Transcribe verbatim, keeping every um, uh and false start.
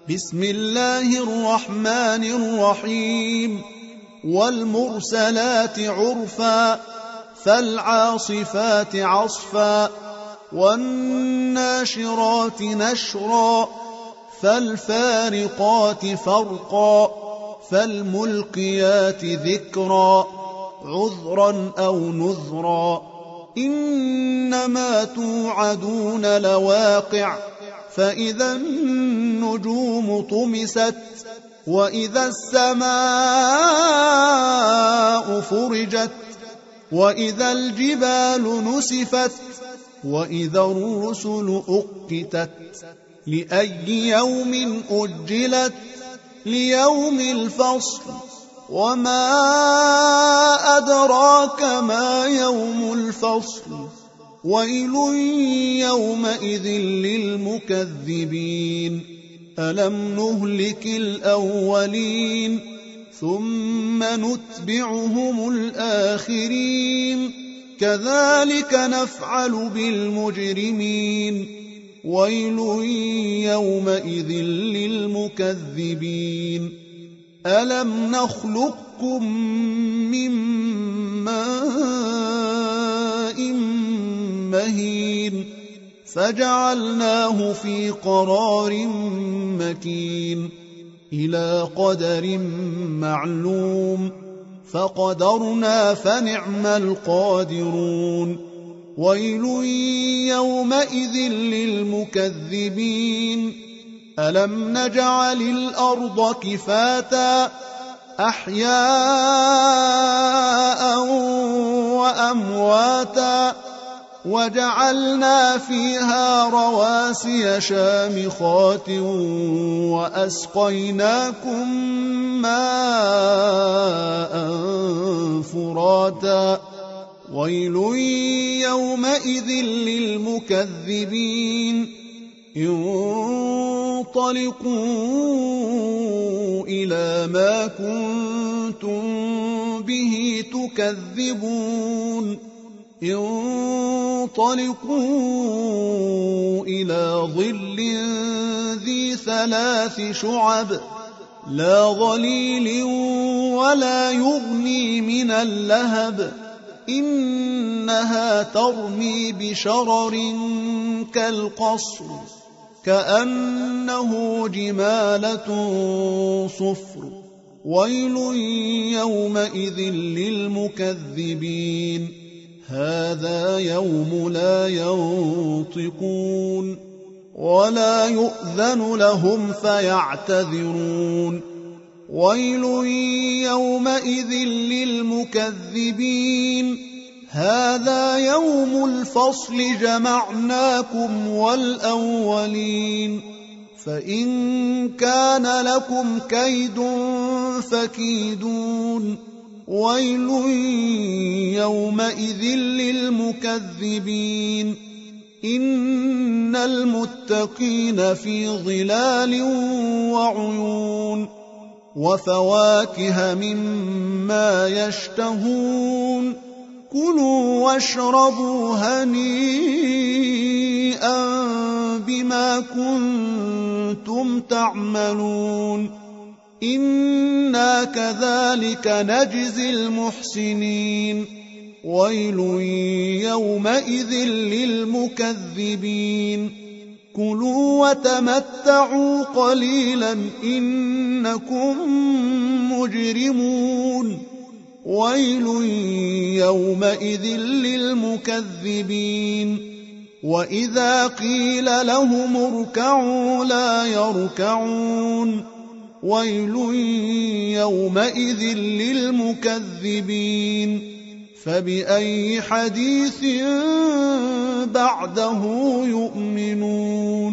بسم الله الرحمن الرحيم والمرسلات عرفا فالعاصفات عصفا والناشرات نشرا فالفارقات فرقا فالملقيات ذكرا عذرا أو نذرا إنما توعدون لواقع فإذا النجوم طمست وإذا السماء فرجت وإذا الجبال نسفت وإذا الرسل أقتت لأي يوم أجلت ليوم الفصل وما أدراك ما يوم الفصل ويل يومئذ للمكذبين ألم نهلك الأولين ثم نتبعهم الآخرين كذلك نفعل بالمجرمين ويل يومئذ للمكذبين ألم نخلقكم من ماء مهين فجعلناه في قرار مكين إلى قدر معلوم فقدرنا فنعم القادرون ويل يومئذ للمكذبين ألم نجعل الأرض كفاتا أحياء وأمواتا وجعلنا فيها رواسي شامخات وأسقيناكم ماء فراتا ويل يومئذ للمكذبين انطلقوا إلى ما كنتم به تكذبون انطلقوا إلى ظل ذي ثلاث شعب لا ظليل ولا يغني من اللهب إنها ترمي بشرر كالقصر كأنه جمالة صفر ويل يومئذ للمكذبين هذا يوم لا ينطقون ولا يؤذن لهم فيعتذرون ويل يومئذ للمكذبين هذا يوم الفصل جمعناكم والأولين فإن كان لكم كيد فكيدون ويل يومئذ للمكذبين إن المتقين في ظلال وعيون وفواكه مما يشتهون كلوا واشربوا هنيئا بما كنتم تعملون إنا كذلك نجزي المحسنين ويل يومئذ للمكذبين كلوا وتمتعوا قليلا إنكم مجرمون ويل يومئذ للمكذبين وإذا قيل لهم اركعوا لا يركعون ويل يومئذ للمكذبين فبأي حديث بعده يؤمنون